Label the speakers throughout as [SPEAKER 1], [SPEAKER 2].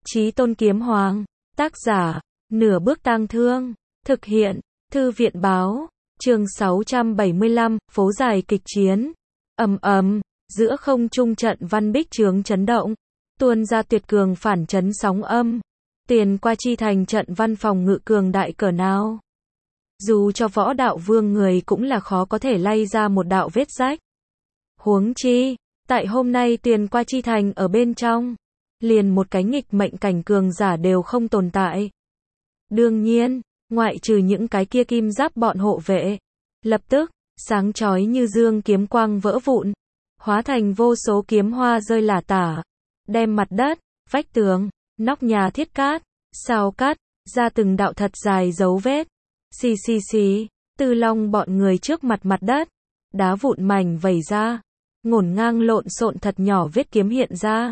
[SPEAKER 1] Chí Tôn Kiếm Hoàng. Tác giả, Nửa Bước Tang Thương. Thực hiện, Thư viện báo. Chương 675, phố dài kịch chiến. Ầm ầm, giữa không trung trận văn bích chướng chấn động, tuôn ra tuyệt cường phản chấn sóng âm. Tiền qua chi thành trận văn phòng ngự cường đại cỡ nào. Dù cho võ đạo vương người cũng là khó có thể lay ra một đạo vết rách. Huống chi, tại hôm nay tiền qua chi thành ở bên trong, liền một cái nghịch mệnh cảnh cường giả đều không tồn tại. Đương nhiên, ngoại trừ những cái kia kim giáp bọn hộ vệ, lập tức, sáng chói như dương kiếm quang vỡ vụn, hóa thành vô số kiếm hoa rơi lả tả, đem mặt đất, vách tường, nóc nhà thiết cát, sao cát, ra từng đạo thật dài dấu vết. Xì xì xì, Tư Long bọn người trước mặt mặt đất, đá vụn mảnh vẩy ra, ngổn ngang lộn xộn thật nhỏ vết kiếm hiện ra,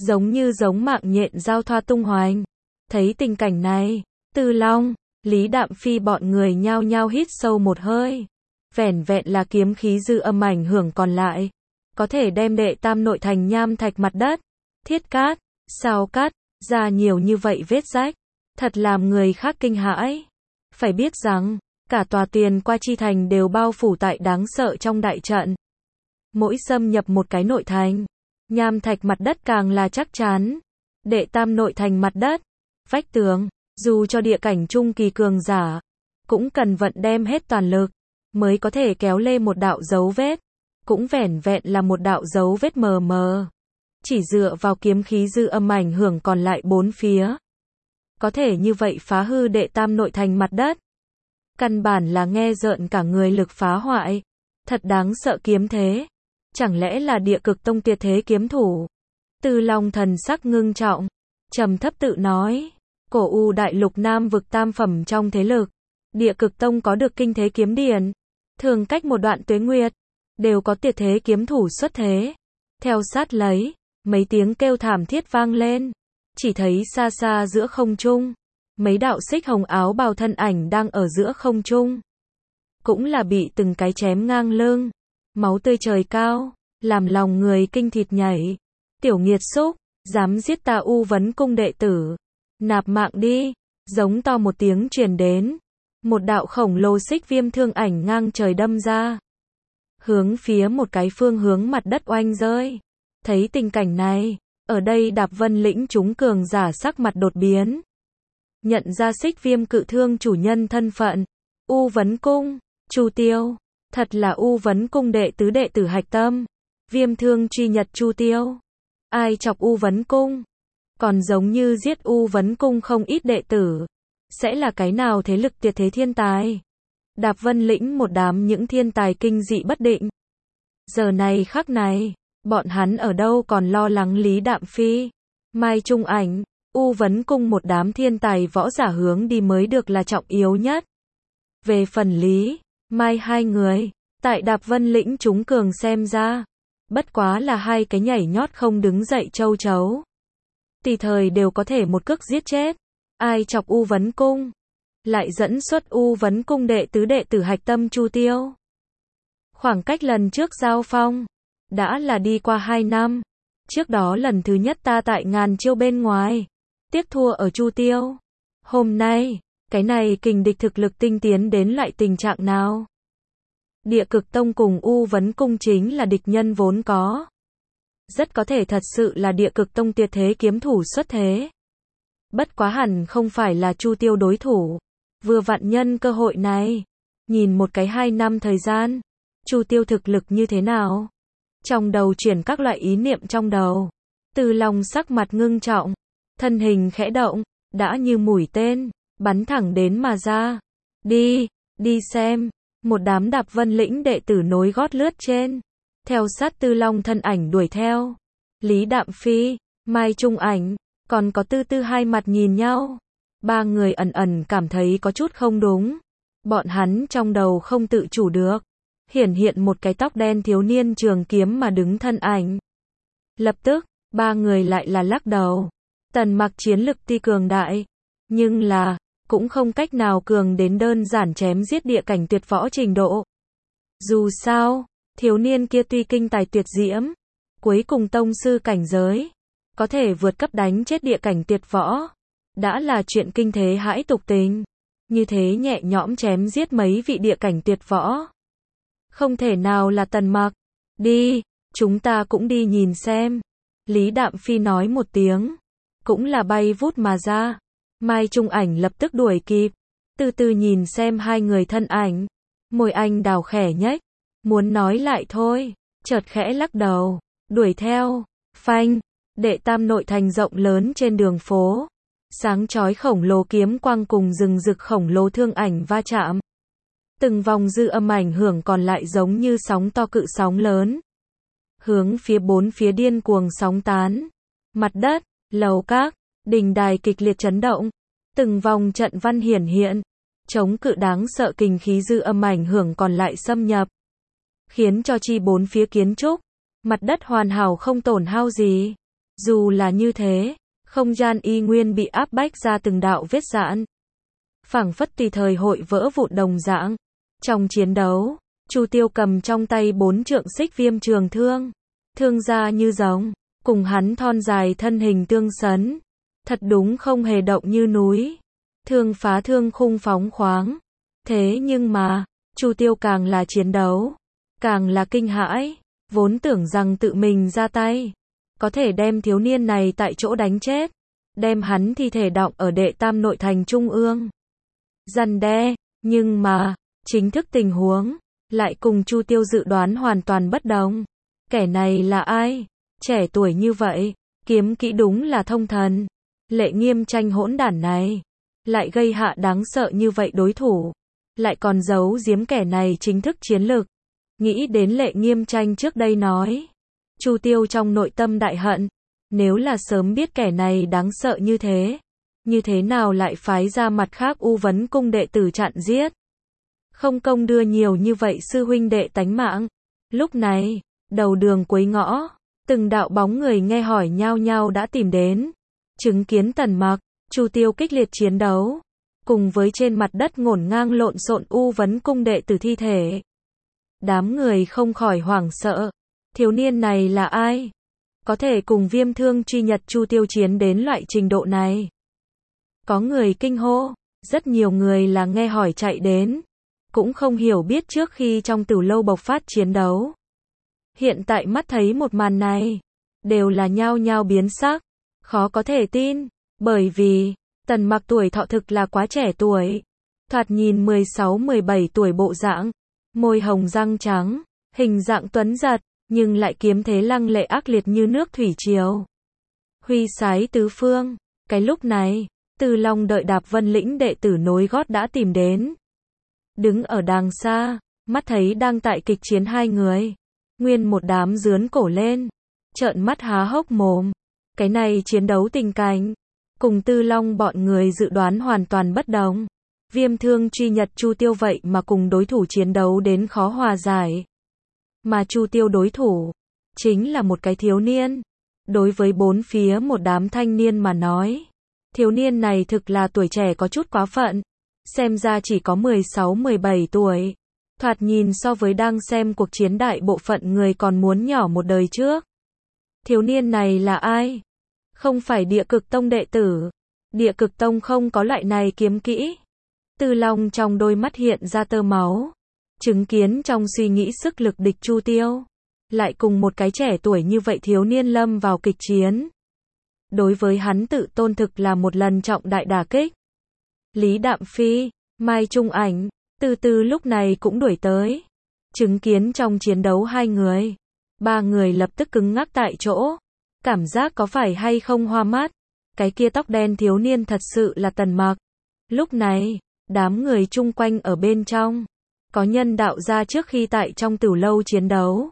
[SPEAKER 1] giống mạng nhện giao thoa tung hoành. Thấy tình cảnh này, Tư Long, Lý Đạm Phi bọn người nhao nhao hít sâu một hơi. Vẻn vẹn là kiếm khí dư âm ảnh hưởng còn lại, có thể đem đệ tam nội thành nham thạch mặt đất, thiết cát, sao cát, ra nhiều như vậy vết rách, thật làm người khác kinh hãi. Phải biết rằng, cả tòa tiền qua chi thành đều bao phủ tại đáng sợ trong đại trận. Mỗi xâm nhập một cái nội thành, nham thạch mặt đất càng là chắc chắn. Đệ tam nội thành mặt đất, vách tường, dù cho địa cảnh trung kỳ cường giả, cũng cần vận đem hết toàn lực, mới có thể kéo lê một đạo dấu vết. Cũng vẻn vẹn là một đạo dấu vết mờ mờ. Chỉ dựa vào kiếm khí dư âm ảnh hưởng còn lại bốn phía. Có thể như vậy phá hư đệ tam nội thành mặt đất. Căn bản là nghe rợn cả người lực phá hoại. Thật đáng sợ kiếm thế. Chẳng lẽ là địa cực tông tuyệt thế kiếm thủ? Tư Long thần sắc ngưng trọng, trầm thấp tự nói. Cổ U đại lục nam vực tam phẩm trong thế lực, địa cực tông có được kinh thế kiếm điển. Thường cách một đoạn tuế nguyệt, đều có tuyệt thế kiếm thủ xuất thế. Theo sát lấy, mấy tiếng kêu thảm thiết vang lên. Chỉ thấy xa xa giữa không trung, mấy đạo xích hồng áo bào thân ảnh đang ở giữa không trung. Cũng là bị từng cái chém ngang lưng. Máu tươi trời cao, làm lòng người kinh thịt nhảy. Tiểu nghiệt xúc, dám giết ta U Vấn cung đệ tử. Nạp mạng đi, giống to một tiếng truyền đến. Một đạo khổng lồ xích viêm thương ảnh ngang trời đâm ra. Hướng phía một cái phương hướng mặt đất oanh rơi. Thấy tình cảnh này, ở đây Đạp Vân lĩnh chúng cường giả sắc mặt đột biến. Nhận ra xích viêm cự thương chủ nhân thân phận. U Vấn cung, Chu Tiêu. Thật là U Vấn cung đệ tứ đệ tử hạch tâm. Viêm thương truy nhật Chu Tiêu. Ai chọc U Vấn cung? Còn giống như giết U Vấn cung không ít đệ tử. Sẽ là cái nào thế lực tuyệt thế thiên tài? Đạp Vân lĩnh một đám những thiên tài kinh dị bất định. Giờ này khắc này, bọn hắn ở đâu còn lo lắng Lý Đạm Phi, Mai Trung Ảnh, U Vấn cung một đám thiên tài võ giả hướng đi mới được là trọng yếu nhất. Về phần Lý, Mai hai người, tại Đạp Vân lĩnh chúng cường xem ra, bất quá là hai cái nhảy nhót không đứng dậy châu chấu. Tùy thời đều có thể một cước giết chết. Ai chọc U Vấn cung, lại dẫn xuất U Vấn cung đệ tứ đệ tử hạch tâm Chu Tiêu. Khoảng cách lần trước giao phong, đã là đi qua 2 năm. Trước đó lần thứ nhất ta tại Ngàn Chiêu bên ngoài, tiếc thua ở Chu Tiêu. Hôm nay, cái này kình địch thực lực tinh tiến đến loại tình trạng nào? Địa cực tông cùng U Vấn cung chính là địch nhân vốn có. Rất có thể thật sự là địa cực tông tuyệt thế kiếm thủ xuất thế. Bất quá hẳn không phải là Chu Tiêu đối thủ. Vừa vặn nhân cơ hội này, nhìn một cái 2 năm thời gian, Chu Tiêu thực lực như thế nào? Trong đầu chuyển các loại ý niệm trong đầu. Tư Long sắc mặt ngưng trọng, thân hình khẽ động, đã như mũi tên, bắn thẳng đến mà ra. Đi xem. Một đám Đạp Vân lĩnh đệ tử nối gót lướt trên. Theo sát Tư Long thân ảnh đuổi theo. Lý Đạm Phi, Mai Trung Ảnh, còn có Tư Tư hai mặt nhìn nhau. Ba người ẩn ẩn cảm thấy có chút không đúng. Bọn hắn trong đầu không tự chủ được. Hiển hiện một cái tóc đen thiếu niên trường kiếm mà đứng thân ảnh. Lập tức, ba người lại là lắc đầu. Tần Mặc chiến lực tuy cường đại, nhưng là, cũng không cách nào cường đến đơn giản chém giết địa cảnh tuyệt võ trình độ. Dù sao, thiếu niên kia tuy kinh tài tuyệt diễm, cuối cùng tông sư cảnh giới, có thể vượt cấp đánh chết địa cảnh tuyệt võ, đã là chuyện kinh thế hãi tục tình. Như thế nhẹ nhõm chém giết mấy vị địa cảnh tuyệt võ. Không thể nào là Tần Mặc. Đi, chúng ta cũng đi nhìn xem. Lý Đạm Phi nói một tiếng, cũng là bay vút mà ra. Mai Trung Ảnh lập tức đuổi kịp, từ từ nhìn xem hai người thân ảnh. Môi anh đào khẽ nhếch, muốn nói lại thôi, chợt khẽ lắc đầu, đuổi theo. Phanh, Đệ Tam nội thành rộng lớn trên đường phố, sáng chói khổng lồ kiếm quang cùng rừng rực khổng lồ thương ảnh va chạm. Từng vòng dư âm ảnh hưởng còn lại giống như sóng to cự sóng lớn, hướng phía bốn phía điên cuồng sóng tán. Mặt đất, lầu các, đình đài kịch liệt chấn động, từng vòng trận văn hiển hiện, chống cự đáng sợ kinh khí dư âm ảnh hưởng còn lại xâm nhập, khiến cho chi bốn phía kiến trúc, mặt đất hoàn hảo không tổn hao gì. Dù là như thế, không gian y nguyên bị áp bách ra từng đạo vết rạn, phảng phất tùy thời hội vỡ vụn đồng dạng. Trong chiến đấu, Chu Tiêu cầm trong tay 4 trượng xích viêm trường thương, thương ra như rồng, cùng hắn thon dài thân hình tương sấn, thật đúng không hề động như núi, thương phá thương khung phóng khoáng. Thế nhưng mà, Chu Tiêu càng là chiến đấu, càng là kinh hãi, vốn tưởng rằng tự mình ra tay, có thể đem thiếu niên này tại chỗ đánh chết, đem hắn thi thể đọng ở Đệ Tam nội thành trung ương. Răn đe, nhưng mà, chính thức tình huống, lại cùng Chu Tiêu dự đoán hoàn toàn bất đồng. Kẻ này là ai? Trẻ tuổi như vậy, kiếm kỹ đúng là thông thần. Lệ Nghiêm Tranh hỗn đản này, lại gây hạ đáng sợ như vậy đối thủ, lại còn giấu giếm kẻ này chính thức chiến lực. Nghĩ đến Lệ Nghiêm Tranh trước đây nói, Chu Tiêu trong nội tâm đại hận, nếu là sớm biết kẻ này đáng sợ như thế nào lại phái ra mặt khác U Vấn Cung đệ tử chặn giết. Không công đưa nhiều như vậy sư huynh đệ tánh mạng. Lúc này, đầu đường cuối ngõ, từng đạo bóng người nghe hỏi nhao nhao đã tìm đến, chứng kiến Tần Mặc, Chu Tiêu kích liệt chiến đấu, cùng với trên mặt đất ngổn ngang lộn xộn U Vấn Cung đệ tử thi thể. Đám người không khỏi hoảng sợ, thiếu niên này là ai? Có thể cùng Viêm Thương truy nhật Chu Tiêu chiến đến loại trình độ này. Có người kinh hô, rất nhiều người là nghe hỏi chạy đến, cũng không hiểu biết trước khi trong tử lâu bộc phát chiến đấu. Hiện tại mắt thấy một màn này, đều là nhao nhao biến sắc, khó có thể tin, bởi vì, Tần Mặc tuổi thọ thực là quá trẻ tuổi, thoạt nhìn 16-17 tuổi bộ dạng, môi hồng răng trắng, hình dạng tuấn giật, nhưng lại kiếm thế lăng lệ ác liệt như nước thủy triều, huy sái tứ phương. Cái lúc này, Từ Long đợi Đạp Vân lĩnh đệ tử nối gót đã tìm đến. Đứng ở đàng xa, mắt thấy đang tại kịch chiến hai người, nguyên một đám rướn cổ lên, trợn mắt há hốc mồm. Cái này chiến đấu tình cảnh, cùng Tư Long bọn người dự đoán hoàn toàn bất đồng. Viêm Thương truy nhật Chu Tiêu vậy mà cùng đối thủ chiến đấu đến khó hòa giải. Mà Chu Tiêu đối thủ, chính là một cái thiếu niên. Đối với bốn phía một đám thanh niên mà nói, thiếu niên này thực là tuổi trẻ có chút quá phận. Xem ra chỉ có 16-17 tuổi. Thoạt nhìn so với đang xem cuộc chiến đại bộ phận người còn muốn nhỏ một đời trước. Thiếu niên này là ai? Không phải Địa Cực Tông đệ tử. Địa Cực Tông không có loại này kiếm kỹ. Tư Long trong đôi mắt hiện ra tơ máu, chứng kiến trong suy nghĩ sức lực địch Chu Tiêu, lại cùng một cái trẻ tuổi như vậy thiếu niên lâm vào kịch chiến. Đối với hắn tự tôn thực là một lần trọng đại đả kích. Lý Đạm Phi, Mai Trung Ảnh, từ từ lúc này cũng đuổi tới. Chứng kiến trong chiến đấu hai người, ba người lập tức cứng ngắc tại chỗ. Cảm giác có phải hay không hoa mắt. Cái kia tóc đen thiếu niên thật sự là Tần Mặc. Lúc này, đám người chung quanh ở bên trong, có nhân đạo ra trước khi tại trong tử lâu chiến đấu.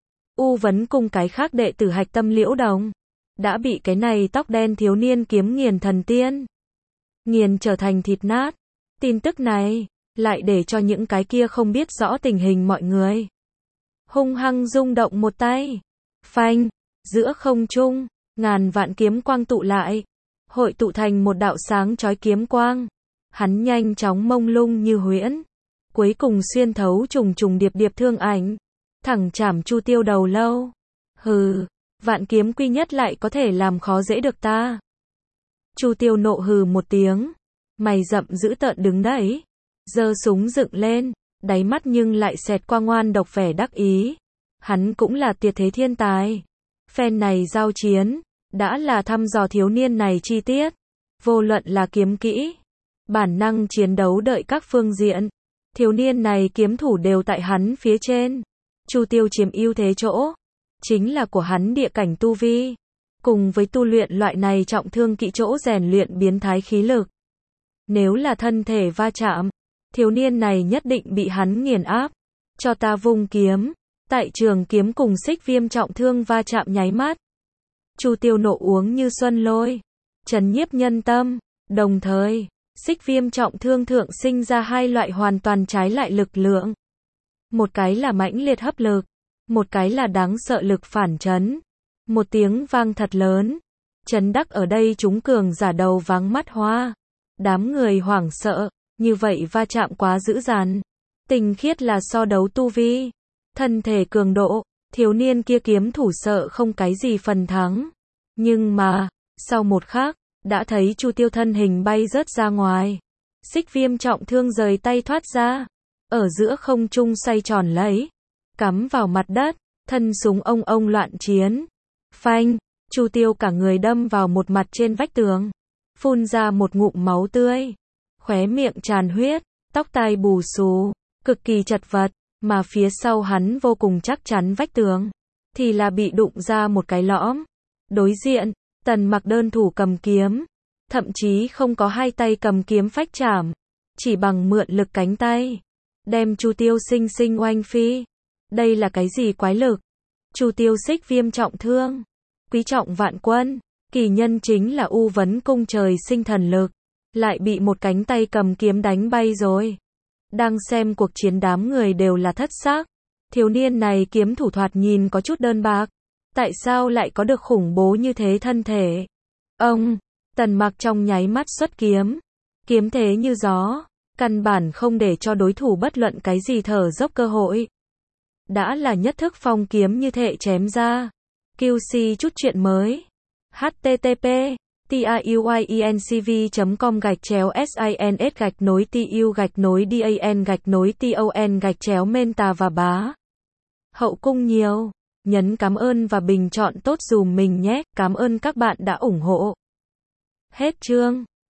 [SPEAKER 1] U Vấn Cung cái khác đệ tử hạch tâm Liễu Đồng, đã bị cái này tóc đen thiếu niên kiếm nghiền thần tiên. Nghiền trở thành thịt nát. Tin tức này, lại để cho những cái kia không biết rõ tình hình mọi người hung hăng rung động một tay. Phanh, giữa không trung, ngàn vạn kiếm quang tụ lại, hội tụ thành một đạo sáng chói kiếm quang. Hắn nhanh chóng mông lung như huyễn, cuối cùng xuyên thấu trùng trùng điệp điệp thương ảnh, thẳng chảm Chu Tiêu đầu lâu. Hừ, Vạn kiếm quy nhất lại có thể làm khó dễ được ta. Chu Tiêu nộ hừ một tiếng, mày rậm dữ tợn đứng đấy, giơ súng dựng lên, đáy mắt nhưng lại xẹt qua ngoan độc vẻ đắc ý. Hắn cũng là tuyệt thế thiên tài. Phen này giao chiến, đã là thăm dò thiếu niên này chi tiết. Vô luận là kiếm kỹ, bản năng chiến đấu đợi các phương diện. Thiếu niên này kiếm thủ đều tại hắn phía trên. Chu Tiêu chiếm ưu thế chỗ, chính là của hắn địa cảnh tu vi. Cùng với tu luyện loại này trọng thương kỹ chỗ rèn luyện biến thái khí lực. Nếu là thân thể va chạm, thiếu niên này nhất định bị hắn nghiền áp. Cho ta vung kiếm. Tại trường kiếm cùng Xích Viêm trọng thương va chạm nháy mắt. Chu Tiêu nộ uống như xuân lôi, trấn nhiếp nhân tâm. Đồng thời, Xích Viêm trọng thương thượng sinh ra hai loại hoàn toàn trái lại lực lượng. Một cái là mãnh liệt hấp lực, một cái là đáng sợ lực phản chấn. Một tiếng vang thật lớn, chấn đắc ở đây chúng cường giả đầu váng mắt hoa. Đám người hoảng sợ, như vậy va chạm quá dữ dằn. Tình khiết là so đấu tu vi, thân thể cường độ, thiếu niên kia kiếm thủ sợ không cái gì phần thắng. Nhưng mà, sau một khắc, đã thấy Chu Tiêu thân hình bay rớt ra ngoài. Xích Viêm trọng thương rời tay thoát ra, ở giữa không trung xoay tròn lấy, cắm vào mặt đất, thân súng ông ông loạn chiến. Phanh, Chu Tiêu cả người đâm vào một mặt trên vách tường, phun ra một ngụm máu tươi, khóe miệng tràn huyết, tóc tai bù xù, cực kỳ chật vật, mà phía sau hắn vô cùng chắc chắn vách tường, thì là bị đụng ra một cái lõm. Đối diện, Tần Mặc đơn thủ cầm kiếm, thậm chí không có hai tay cầm kiếm phách chảm, chỉ bằng mượn lực cánh tay, đem Chu Tiêu sinh sinh oanh phi. Đây là cái gì quái lực? Chu Tiêu Xích Viêm trọng thương, quý trọng vạn quân, kỳ nhân chính là U Vấn cung trời sinh thần lực, lại bị một cánh tay cầm kiếm đánh bay rồi. Đang xem cuộc chiến đám người đều là thất xác. Thiếu niên này kiếm thủ thoạt nhìn có chút đơn bạc, tại sao lại có được khủng bố như thế thân thể? Ông, Tần Mặc trong nháy mắt xuất kiếm, kiếm thế như gió, căn bản không để cho đối thủ bất luận cái gì thở dốc cơ hội. Đã là nhất thức phong kiếm như thể chém ra. QC chút chuyện mới. http tiuyenc.com/sins-tu-dan-menta và bá. Hậu cung nhiều. Nhấn cảm ơn và bình chọn tốt dùm mình nhé. Cảm ơn các bạn đã ủng hộ. Hết chương.